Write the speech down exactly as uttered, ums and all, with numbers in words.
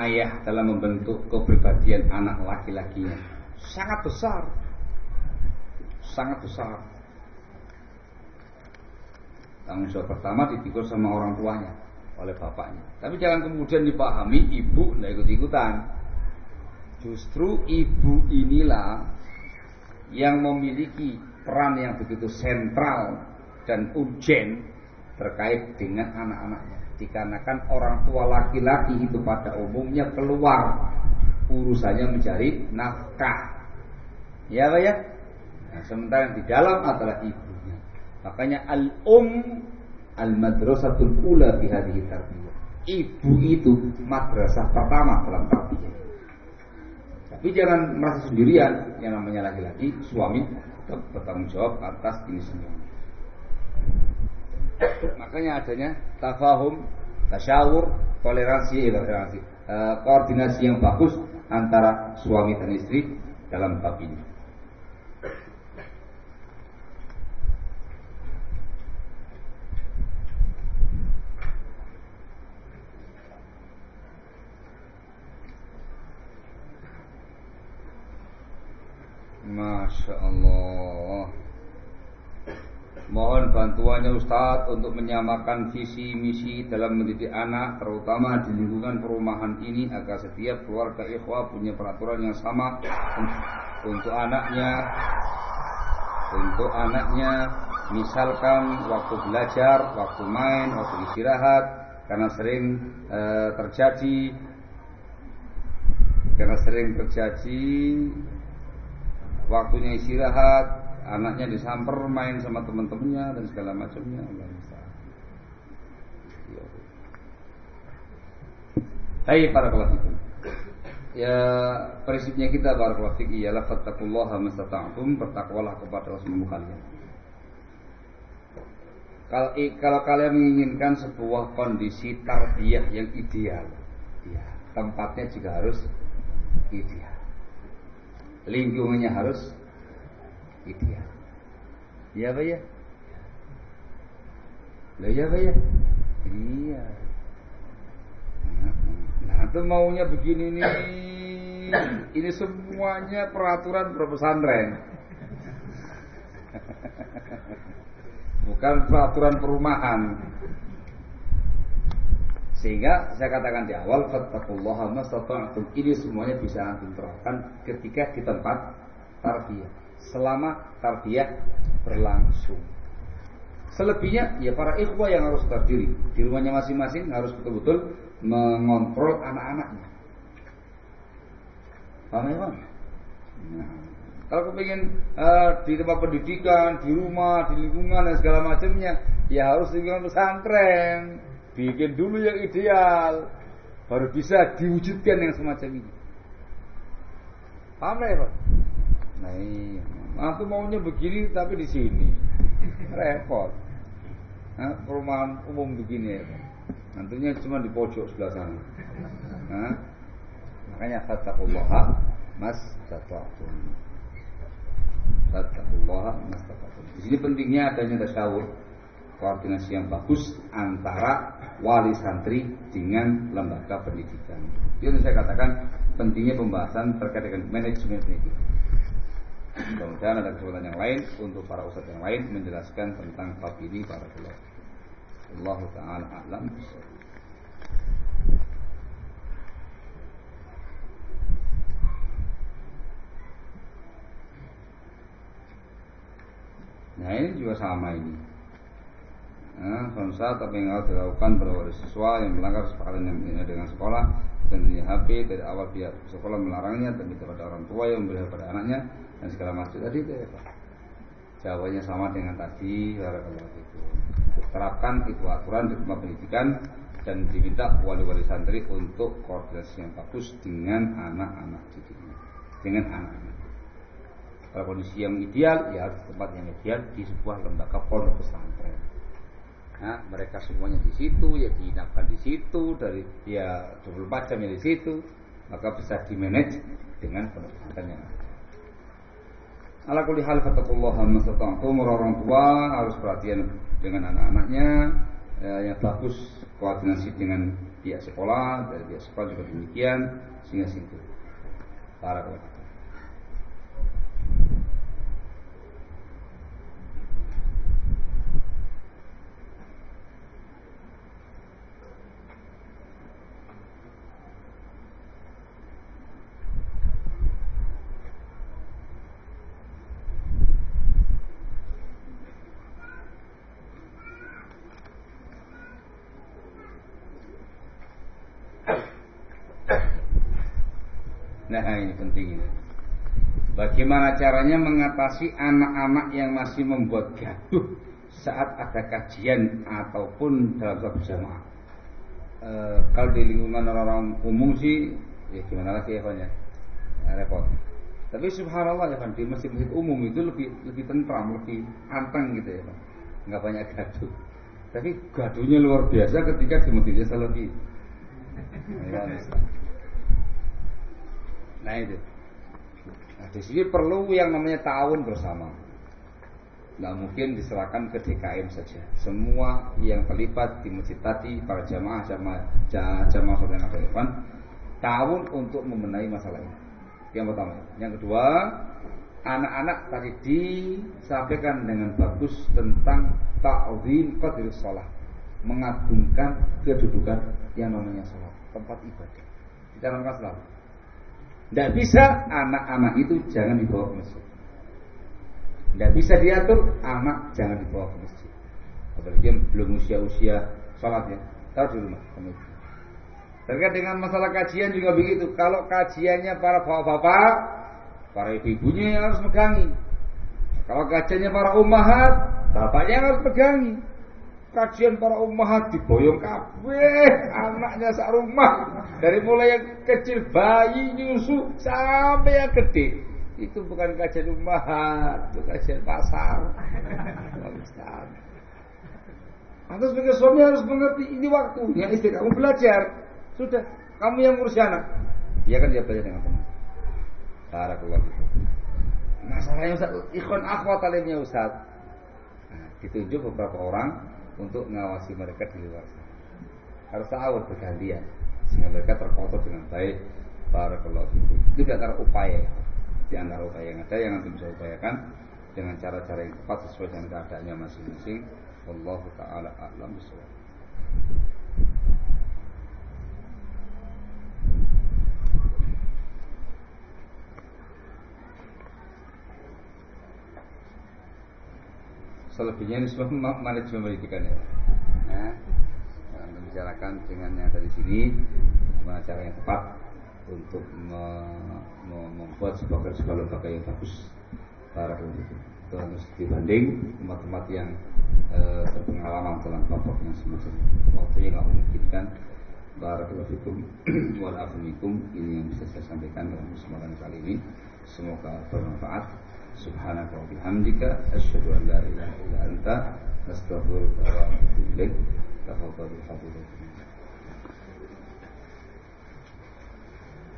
ayah dalam membentuk kepribadian anak laki-lakinya sangat besar, sangat besar. Tanggung jawab pertama dipikul sama orang tuanya, oleh bapaknya. Tapi jangan kemudian dipahami ibu tidak ikut-ikutan. Justru ibu inilah yang memiliki peran yang begitu sentral dan urgen terkait dengan anak-anaknya. Dikarenakan orang tua laki-laki itu pada umumnya keluar urusannya mencari nafkah, ya Pak ya. Nah, sementara yang di dalam adalah ibunya. Makanya al-um al-madrasatul ula fi hadhihi tarbiyah. Ibu itu madrasah pertama dalam tarbiyah. Tapi jangan merasa sendirian, yang namanya laki-laki, suami tetap bertanggung jawab atas ini semua. Makanya adanya tafahum, tasyawur, toleransi, toleransi, uh, koordinasi yang bagus antara suami dan istri dalam bab ini. Masya Allah. Mohon bantuannya Ustadz untuk menyamakan visi misi dalam mendidik anak, terutama di lingkungan perumahan ini, agar setiap keluarga ikhwah punya peraturan yang sama untuk anaknya. Untuk anaknya, misalkan waktu belajar, waktu main, waktu istirahat, karena sering e, terjadi, karena sering terjadi waktunya istirahat, anaknya disamper main sama teman-temannya dan segala macamnya. Hai para kelasik. Ya, prinsipnya kita para kelasik ialah fattaqullaha mastata'tum, bertakwalah kepada Allah semua kalian. Kalau kalau kalian menginginkan sebuah kondisi tarbiyah yang ideal, ya, tempatnya juga harus ideal. Lingkungannya harus ideal. Iya Pak ya? Lah iya Pak ya? Iya. Nah, itu maunya begini nih. Ini semuanya peraturan pesantren. Bukan peraturan perumahan. Sehingga saya katakan di awal, fattaqullaha mastata'tum, ini semuanya bisa antum terapkan ketika di tempat tarbiyah, selama tarbiyah berlangsung. Selebihnya ya para ikhwah yang harus terdiri di rumahnya masing-masing, harus betul-betul mengontrol anak-anaknya. Paham ya Bang? Nah, kalau kepingin uh, di tempat pendidikan, di rumah, di lingkungan dan segala macamnya, ya harus lingkungan pesantren. Bikin dulu yang ideal, baru bisa diwujudkan yang semacam ini. Paham ya Pak? Nah iya, aku maunya begini tapi di sini repot. Nah, perumahan umum begini ya Pak. Nantinya cuma di pojok sebelah sana. Nah, makanya fattaqullaha mastata'tum. Fattaqullaha mastata'tum. Di sini pentingnya adanya tasyawur, koordinasi yang bagus antara wali santri dengan lembaga pendidikan. Itu yang saya katakan pentingnya pembahasan terkait dengan manajemen pendidikan. Mudah-mudahan ada kesempatan yang lain untuk para ustadz yang lain menjelaskan tentang bab ini para ulama. Allah Ta'ala a'lam. Nah ini juga sama ini. Nah, konsep apa yang harus dilakukan pada wali siswa yang melanggar kesepakatan yang dengan sekolah, tentunya H P dari awal pihak sekolah melarangnya, tapi kepada orang tua yang memberi pada anaknya dan segala macam tadi itu ya Pak. Jawabannya sama dengan tadi, barakallahu fikum. Terapkan itu aturan di tempat pendidikan dan diminta wali-wali santri untuk koordinasi yang bagus dengan anak-anak didiknya, dengan anak-anak. Kalau kondisi yang ideal, ya harus tempat yang ideal di sebuah lembaga pondok pesantren. Nah, mereka semuanya di situ, ya diinapkan di situ, dari ya dua puluh empat jam di situ, maka bisa dimanage dengan pondok pesantren yang ada. Ala kulli hal fattaqullaha mastata'tum, orang tua harus perhatian dengan anak-anaknya, eh, yang bagus, koordinasi dengan pihak sekolah, dari pihak sekolah juga demikian, sehingga situ. Barakallahu. Nah ini penting ini. Bagaimana caranya mengatasi anak-anak yang masih membuat gaduh saat ada kajian ataupun dalam satu jamaah? E, kalau di lingkungan orang-orang umum sih, ya gimana lagi ya Pak ya, nah, repot. Tapi subhanallah ya Pak, di masjid-masjid umum itu lebih lebih tentram, lebih anteng gitu ya Pak, nggak banyak gaduh. Tapi gaduhnya luar biasa ketika di masjidnya Salafi. Ya, nah itu. Nah, di sini perlu yang namanya ta'awun bersama. Nggak mungkin diserahkan ke D K M saja. Semua yang terlibat di masjid tadi, para jamaah, jamaah, jamaah saudara Ikhwan, ta'awun untuk membenahi masalah ini. Yang pertama. Yang kedua, anak-anak tadi disampaikan dengan bagus tentang ta'zim qadrus shalah, mengagungkan kedudukan yang namanya salat, tempat ibadah. Ditanamkan selalu. Tidak bisa anak-anak itu jangan dibawa ke masjid. Tidak bisa diatur anak jangan dibawa ke masjid. Apalagi yang belum usia-usia sholatnya, tahu di rumah. Terkait dengan masalah kajian juga begitu. Kalau kajiannya para bapak-bapak, para ibu-ibunya yang harus megangi. Kalau kajiannya para ummahat, bapaknya yang harus pegangi. Kajian para ummahat diboyong kabeh anaknya sak rumah, dari mulai yang kecil bayi nyusu sampai yang gede. Itu bukan kajian ummahat, itu kajian pasar. Atau sebagai suami harus mengerti ini waktunya istri kamu belajar. Sudah, kamu yang ngurus anak. Dia kan dia belajar dengan teman. Barakallahu fikum. Masalahnya Ustaz, ikhwan akhwat alimnya Ustaz. Nah, ditunjuk beberapa orang untuk mengawasi mereka di luar sana. Harus ta'awun bergantian sehingga mereka terkotor dengan baik. Barakallahu fikum. Itu di antara upaya, di antara upaya yang ada yang nanti bisa upayakan dengan cara-cara yang tepat sesuai dengan keadaannya masing-masing. Wallahu ta'ala a'lam bishawab. Selebihnya ini semua manajemen pendidikan ya. Nah, membicarakan dengan yang dari sini gimana cara yang tepat untuk me- me- membuat sebuah sebuah lembaga yang bagus. Para itu harus dibanding tempat-tempat yang e, berpengalaman dalam kelompoknya semacam waktunya nggak memungkinkan. Barakallahu fikum wal afikum. Ini yang bisa saya sampaikan dalam kesempatan kali ini. Semoga bermanfaat. Subhanaka wa bihamdika asyhadu an la ilaha illa anta astaghfiruka wa atubu ilaik. Tafadhalu fadhilatukum.